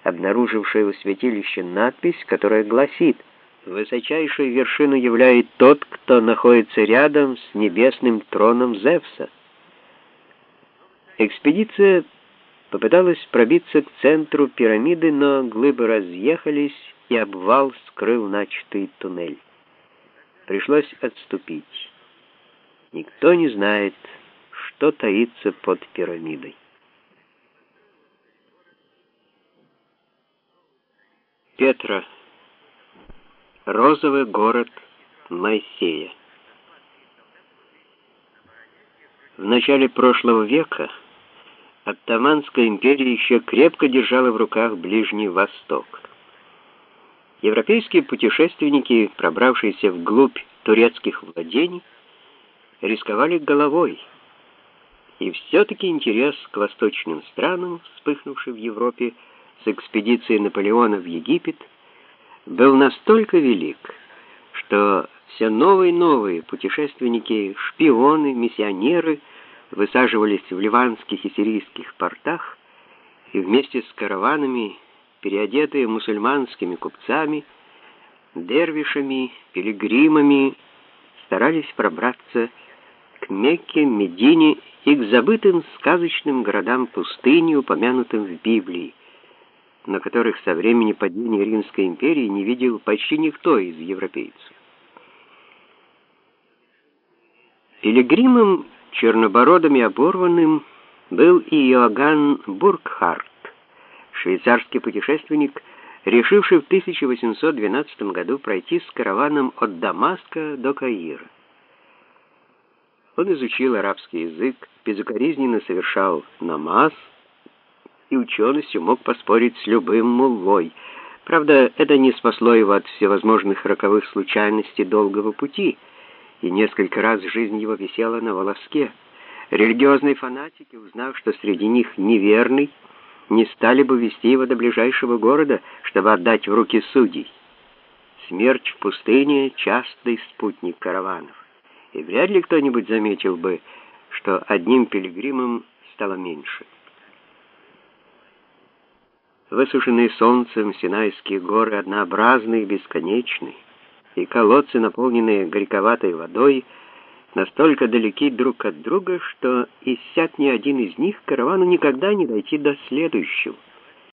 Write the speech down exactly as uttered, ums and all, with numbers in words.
обнаружившая у святилища надпись, которая гласит: «Высочайшую вершину являет тот, кто находится рядом с небесным троном Зевса». Экспедиция попыталась пробиться к центру пирамиды, но глыбы разъехались, и обвал скрыл начатый туннель. Пришлось отступить. Никто не знает, что таится под пирамидой. Петра. Розовый город Моисея. В начале прошлого века Оттоманская империя еще крепко держала в руках Ближний Восток. Европейские путешественники, пробравшиеся вглубь турецких владений, рисковали головой. И все-таки интерес к восточным странам, вспыхнувший в Европе с экспедицией Наполеона в Египет, был настолько велик, что все новые и новые путешественники, шпионы, миссионеры высаживались в ливанских и сирийских портах и вместе с караванами, переодетые мусульманскими купцами, дервишами, пилигримами, старались пробраться к Мекке, Медине и к забытым сказочным городам пустыни, упомянутым в Библии, на которых со времени падения Римской империи не видел почти никто из европейцев. Пилигримом, чернобородым и оборванным, был и Иоганн Буркхарт, швейцарский путешественник, решивший в тысяча восемьсот двенадцатом году пройти с караваном от Дамаска до Каира. Он изучил арабский язык, безукоризненно совершал намаз и ученостью мог поспорить с любым муллой. Правда, это не спасло его от всевозможных роковых случайностей долгого пути, и несколько раз жизнь его висела на волоске. Религиозные фанатики, узнав, что среди них неверный, не стали бы вести его до ближайшего города, чтобы отдать в руки судей. Смерть в пустыне — частый спутник караванов, и вряд ли кто-нибудь заметил бы, что одним пилигримом стало меньше. Высушенные солнцем Синайские горы однообразны и бесконечны, и колодцы, наполненные горьковатой водой, настолько далеки друг от друга, что иссяк ни один из них, каравану никогда не дойти до следующего.